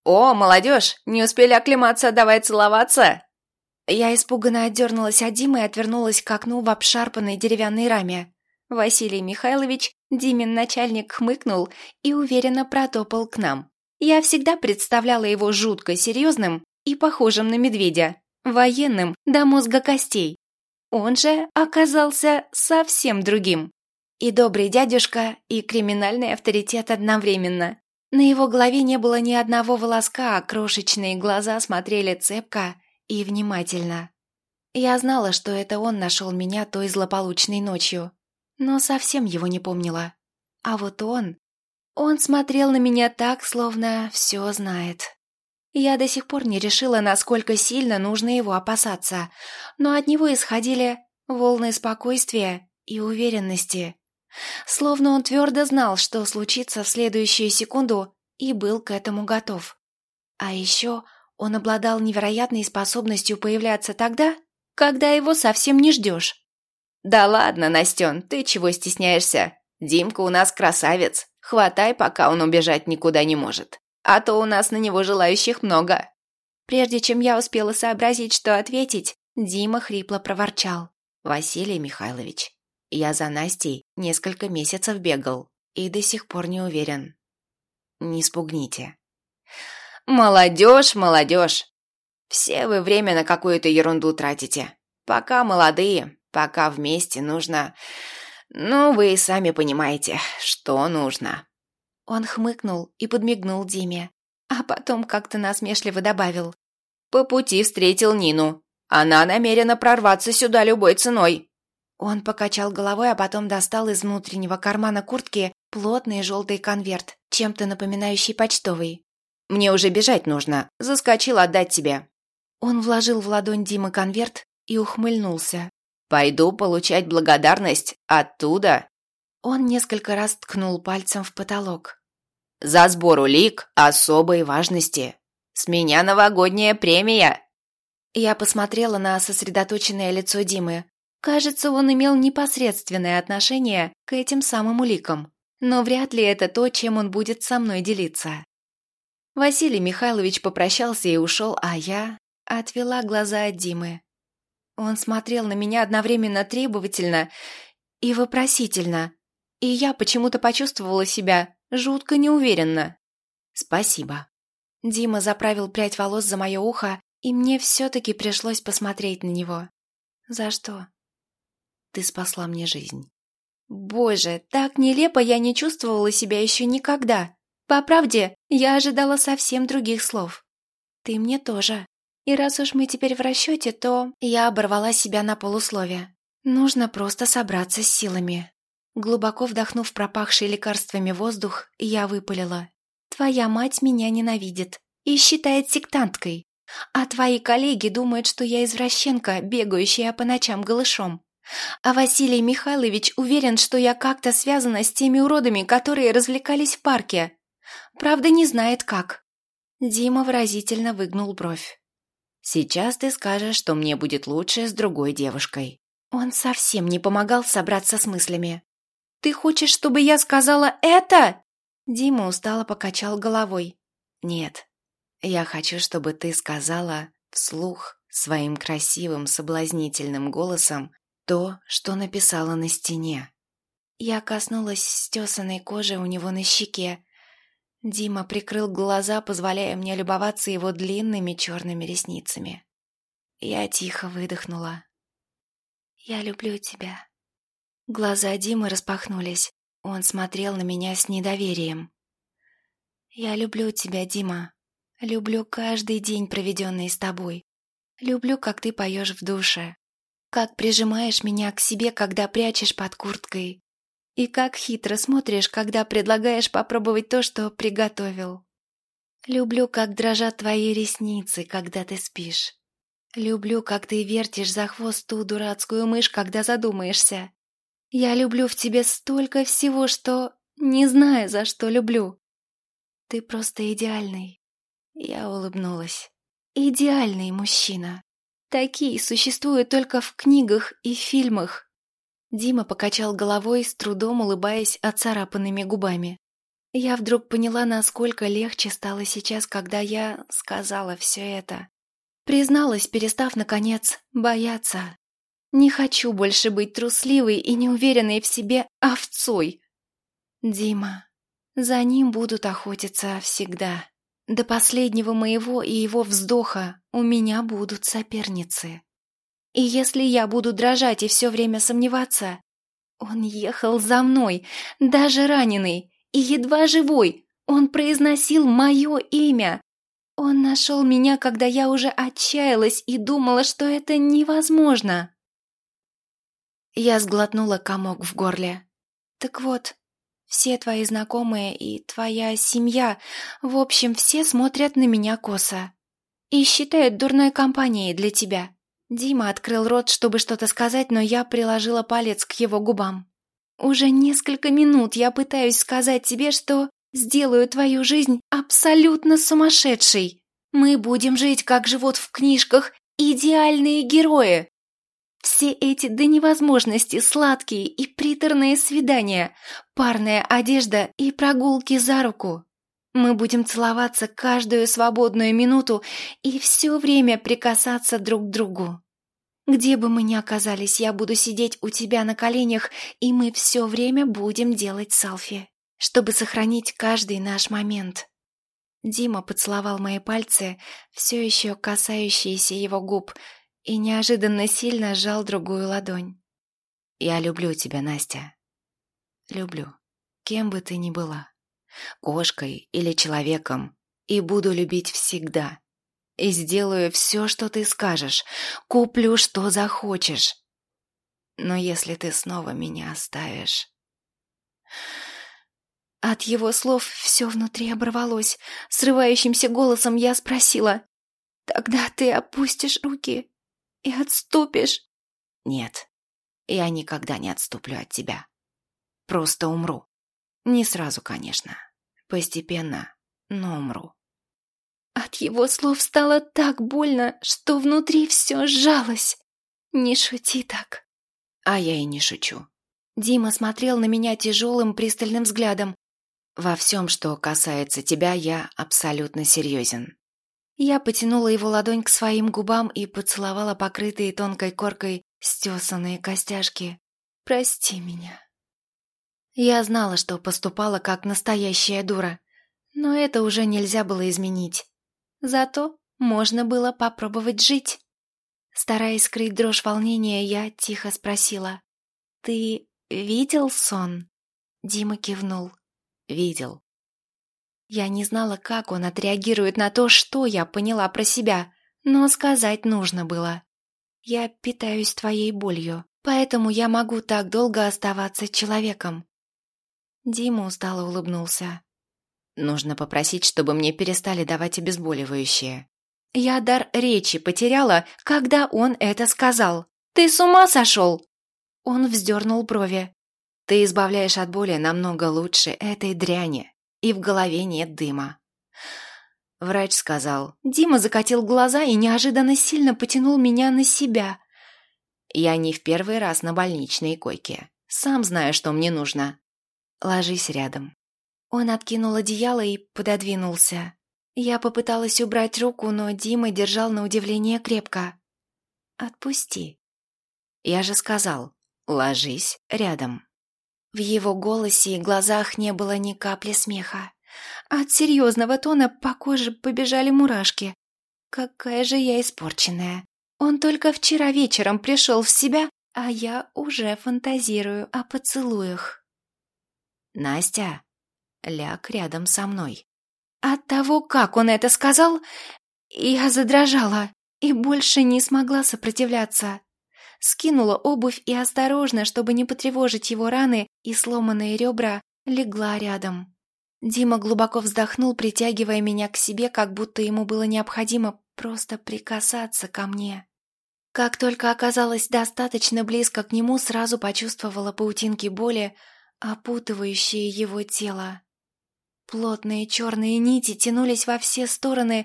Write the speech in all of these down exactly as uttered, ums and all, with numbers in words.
«О, молодежь, не успели оклематься, давай целоваться!» Я испуганно отдернулась от Димы и отвернулась к окну в обшарпанной деревянной раме. Василий Михайлович, Димин начальник, хмыкнул и уверенно протопал к нам. Я всегда представляла его жутко серьезным и похожим на медведя, военным до мозга костей. Он же оказался совсем другим. И добрый дядюшка, и криминальный авторитет одновременно. На его голове не было ни одного волоска, а крошечные глаза смотрели цепко и внимательно. Я знала, что это он нашел меня той злополучной ночью, но совсем его не помнила. А вот он... Он смотрел на меня так, словно все знает. Я до сих пор не решила, насколько сильно нужно его опасаться, но от него исходили волны спокойствия и уверенности. Словно он твердо знал, что случится в следующую секунду, и был к этому готов. А еще он обладал невероятной способностью появляться тогда, когда его совсем не ждешь. «Да ладно, Настен, ты чего стесняешься? Димка у нас красавец. Хватай, пока он убежать никуда не может. А то у нас на него желающих много». Прежде чем я успела сообразить, что ответить, Дима хрипло проворчал. «Василий Михайлович, я за Настей несколько месяцев бегал и до сих пор не уверен. Не спугните». «Молодежь, молодежь! Все вы время на какую-то ерунду тратите. Пока молодые, пока вместе нужно... Ну, вы и сами понимаете, что нужно». Он хмыкнул и подмигнул Диме, а потом как-то насмешливо добавил. «По пути встретил Нину. Она намерена прорваться сюда любой ценой». Он покачал головой, а потом достал из внутреннего кармана куртки плотный желтый конверт, чем-то напоминающий почтовый. «Мне уже бежать нужно. Заскочил отдать тебе». Он вложил в ладонь Димы конверт и ухмыльнулся. «Пойду получать благодарность оттуда». Он несколько раз ткнул пальцем в потолок. «За сбор улик особой важности. С меня новогодняя премия». Я посмотрела на сосредоточенное лицо Димы. Кажется, он имел непосредственное отношение к этим самым уликам. Но вряд ли это то, чем он будет со мной делиться. Василий Михайлович попрощался и ушел, а я отвела глаза от Димы. Он смотрел на меня одновременно требовательно и вопросительно, и я почему-то почувствовала себя жутко неуверенно. «Спасибо». Дима заправил прядь волос за мое ухо, и мне все-таки пришлось посмотреть на него. «За что?» «Ты спасла мне жизнь». Боже, так нелепо я не чувствовала себя еще никогда. По правде, я ожидала совсем других слов. «Ты мне тоже». И раз уж мы теперь в расчете, то я оборвала себя на полуслове. Нужно просто собраться с силами. Глубоко вдохнув пропахший лекарствами воздух, я выпалила. «Твоя мать меня ненавидит и считает сектанткой, а твои коллеги думают, что я извращенка, бегающая по ночам голышом. А Василий Михайлович уверен, что я как-то связана с теми уродами, которые развлекались в парке. Правда, не знает как». Дима выразительно выгнул бровь. «Сейчас ты скажешь, что мне будет лучше с другой девушкой». Он совсем не помогал собраться с мыслями. «Ты хочешь, чтобы я сказала это?» Дима устало покачал головой. «Нет, я хочу, чтобы ты сказала вслух своим красивым соблазнительным голосом то, что написала на стене». Я коснулась стесанной кожи у него на щеке. Дима прикрыл глаза, позволяя мне любоваться его длинными черными ресницами. Я тихо выдохнула. «Я люблю тебя». Глаза Димы распахнулись. Он смотрел на меня с недоверием. «Я люблю тебя, Дима. Люблю каждый день, проведенный с тобой. Люблю, как ты поешь в душе. Как прижимаешь меня к себе, когда прячешь под курткой. И как хитро смотришь, когда предлагаешь попробовать то, что приготовил. Люблю, как дрожат твои ресницы, когда ты спишь. Люблю, как ты вертишь за хвост ту дурацкую мышь, когда задумаешься. Я люблю в тебе столько всего, что не знаю, за что люблю. Ты просто идеальный». Я улыбнулась. «Идеальный мужчина. Такие существуют только в книгах и фильмах». Дима покачал головой, с трудом улыбаясь отцарапанными губами. Я вдруг поняла, насколько легче стало сейчас, когда я сказала все это. Призналась, перестав, наконец, бояться. Не хочу больше быть трусливой и неуверенной в себе овцой. Дима, за ним будут охотиться всегда. До последнего моего и его вздоха у меня будут соперницы. И если я буду дрожать и все время сомневаться, он ехал за мной, даже раненый и едва живой, он произносил мое имя. Он нашел меня, когда я уже отчаялась и думала, что это невозможно. Я сглотнула комок в горле. Так вот, все твои знакомые и твоя семья, в общем, все смотрят на меня косо. И считают дурной компанией для тебя. Дима открыл рот, чтобы что-то сказать, но я приложила палец к его губам. Уже несколько минут я пытаюсь сказать тебе, что сделаю твою жизнь абсолютно сумасшедшей. Мы будем жить, как живут в книжках идеальные герои. Все эти до невозможности сладкие и приторные свидания, парная одежда и прогулки за руку. Мы будем целоваться каждую свободную минуту и все время прикасаться друг к другу. Где бы мы ни оказались, я буду сидеть у тебя на коленях, и мы все время будем делать селфи, чтобы сохранить каждый наш момент. Дима поцеловал мои пальцы, все еще касающиеся его губ, и неожиданно сильно сжал другую ладонь. «Я люблю тебя, Настя. Люблю, кем бы ты ни была. Кошкой или человеком, и буду любить всегда. И сделаю все, что ты скажешь, куплю, что захочешь. Но если ты снова меня оставишь...» От его слов все внутри оборвалось. Срывающимся голосом я спросила: «Тогда ты опустишь руки и отступишь?» «Нет, я никогда не отступлю от тебя. Просто умру. Не сразу, конечно. Постепенно, но умру». От его слов стало так больно, что внутри все сжалось. «Не шути так». А я и не шучу. Дима смотрел на меня тяжелым пристальным взглядом. Во всем, что касается тебя, я абсолютно серьезен. Я потянула его ладонь к своим губам и поцеловала покрытые тонкой коркой стесанные костяшки. «Прости меня». Я знала, что поступала как настоящая дура, но это уже нельзя было изменить. Зато можно было попробовать жить. Стараясь скрыть дрожь волнения, я тихо спросила: «Ты видел сон?» Дима кивнул. «Видел». Я не знала, как он отреагирует на то, что я поняла про себя, но сказать нужно было. «Я питаюсь твоей болью, поэтому я могу так долго оставаться человеком». Дима устало улыбнулся. «Нужно попросить, чтобы мне перестали давать обезболивающее». Я дар речи потеряла, когда он это сказал. «Ты с ума сошел?» Он вздернул брови. «Ты избавляешь от боли намного лучше этой дряни, и в голове нет дыма». Врач сказал. Дима закатил глаза и неожиданно сильно потянул меня на себя. «Я не в первый раз на больничной койке. Сам знаю, что мне нужно. Ложись рядом». Он откинул одеяло и пододвинулся. Я попыталась убрать руку, но Дима держал на удивление крепко. «Отпусти». «Я же сказал, ложись рядом». В его голосе и глазах не было ни капли смеха. От серьезного тона по коже побежали мурашки. Какая же я испорченная. Он только вчера вечером пришел в себя, а я уже фантазирую о поцелуях. «Настя, ляг рядом со мной». От того, как он это сказал, я задрожала и больше не смогла сопротивляться. Скинула обувь и осторожно, чтобы не потревожить его раны и сломанные ребра, легла рядом. Дима глубоко вздохнул, притягивая меня к себе, как будто ему было необходимо просто прикасаться ко мне. Как только оказалась достаточно близко к нему, сразу почувствовала паутинки боли, опутывающие его тело. Плотные черные нити тянулись во все стороны,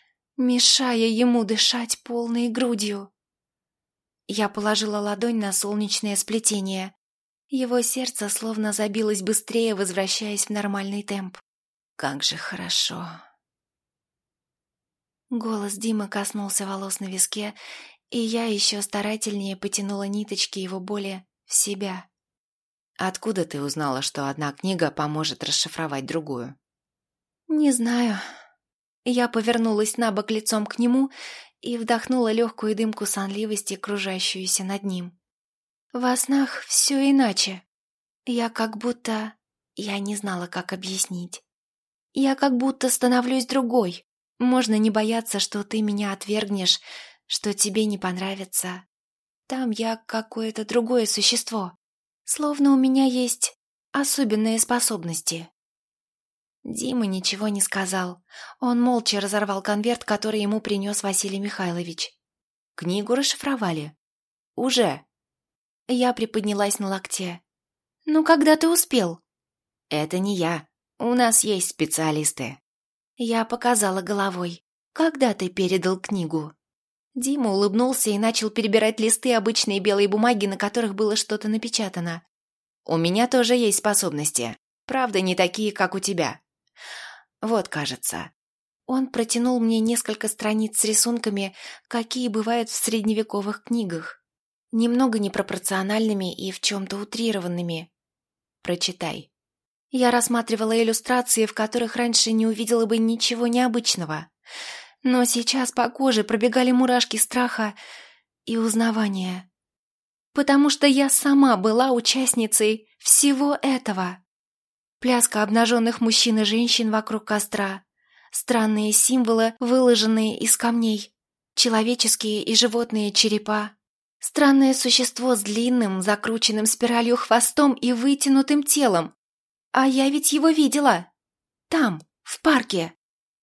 мешая ему дышать полной грудью. Я положила ладонь на солнечное сплетение. Его сердце словно забилось быстрее, возвращаясь в нормальный темп. Как же хорошо. Голос Димы коснулся волос на виске, и я еще старательнее потянула ниточки его боли в себя. Откуда ты узнала, что одна книга поможет расшифровать другую? Не знаю. Я повернулась на бок лицом к нему и вдохнула легкую дымку сонливости, кружащуюся над ним. Во снах все иначе. Я как будто... Я не знала, как объяснить. Я как будто становлюсь другой. Можно не бояться, что ты меня отвергнешь, что тебе не понравится. Там я какое-то другое существо. Словно у меня есть особенные способности. Дима ничего не сказал. Он молча разорвал конверт, который ему принес Василий Михайлович. Книгу расшифровали? Уже? Я приподнялась на локте. «Ну, когда ты успел?» Это не я. У нас есть специалисты. Я показала головой. «Когда ты передал книгу?» Дима улыбнулся и начал перебирать листы обычной белой бумаги, на которых было что-то напечатано. У меня тоже есть способности. Правда, не такие, как у тебя. Вот, кажется. Он протянул мне несколько страниц с рисунками, какие бывают в средневековых книгах. Немного непропорциональными и в чем-то утрированными. Прочитай. Я рассматривала иллюстрации, в которых раньше не увидела бы ничего необычного. Но сейчас по коже пробегали мурашки страха и узнавания. Потому что я сама была участницей всего этого. Пляска обнаженных мужчин и женщин вокруг костра. Странные символы, выложенные из камней. Человеческие и животные черепа. Странное существо с длинным, закрученным спиралью хвостом и вытянутым телом. А я ведь его видела. Там, в парке.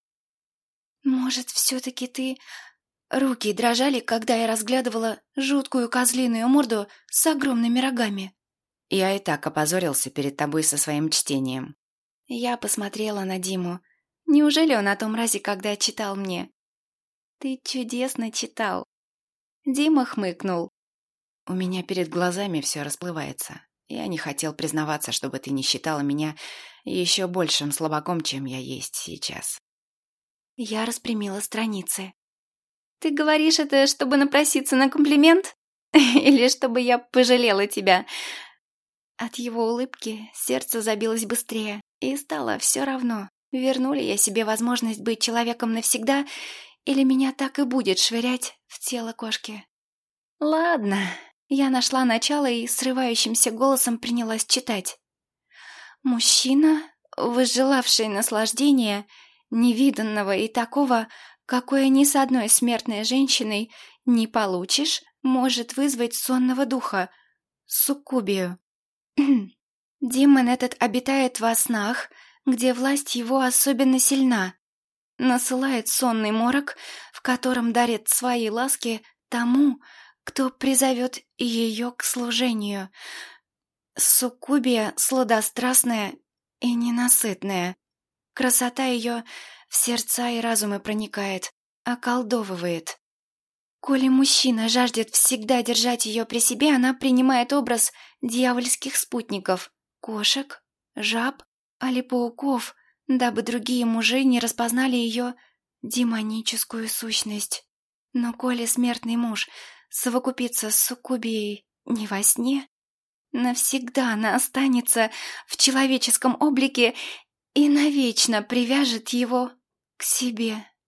Может, все-таки ты... Руки дрожали, когда я разглядывала жуткую козлиную морду с огромными рогами. Я и так опозорился перед тобой со своим чтением. Я посмотрела на Диму. Неужели он о том разе, когда читал мне? Ты чудесно читал. Дима хмыкнул. У меня перед глазами все расплывается. Я не хотел признаваться, чтобы ты не считала меня еще большим слабаком, чем я есть сейчас. Я распрямила страницы. Ты говоришь это, чтобы напроситься на комплимент? Или чтобы я пожалела тебя? От его улыбки сердце забилось быстрее, и стало все равно, верну ли я себе возможность быть человеком навсегда, или меня так и будет швырять в тело кошки. Ладно, я нашла начало и срывающимся голосом принялась читать. Мужчина, возжелавший наслаждения, невиданного и такого, какое ни с одной смертной женщиной не получишь, может вызвать сонного духа, суккубию. Демон этот обитает во снах, где власть его особенно сильна. Насылает сонный морок, в котором дарит свои ласки тому, кто призовет ее к служению. Суккубия сладострастная и ненасытная. Красота ее в сердца и разумы проникает, околдовывает. Коли мужчина жаждет всегда держать ее при себе, она принимает образ дьявольских спутников, кошек, жаб, али пауков, дабы другие мужи не распознали ее демоническую сущность. Но коли смертный муж совокупится с суккубией не во сне, навсегда она останется в человеческом облике и навечно привяжет его к себе.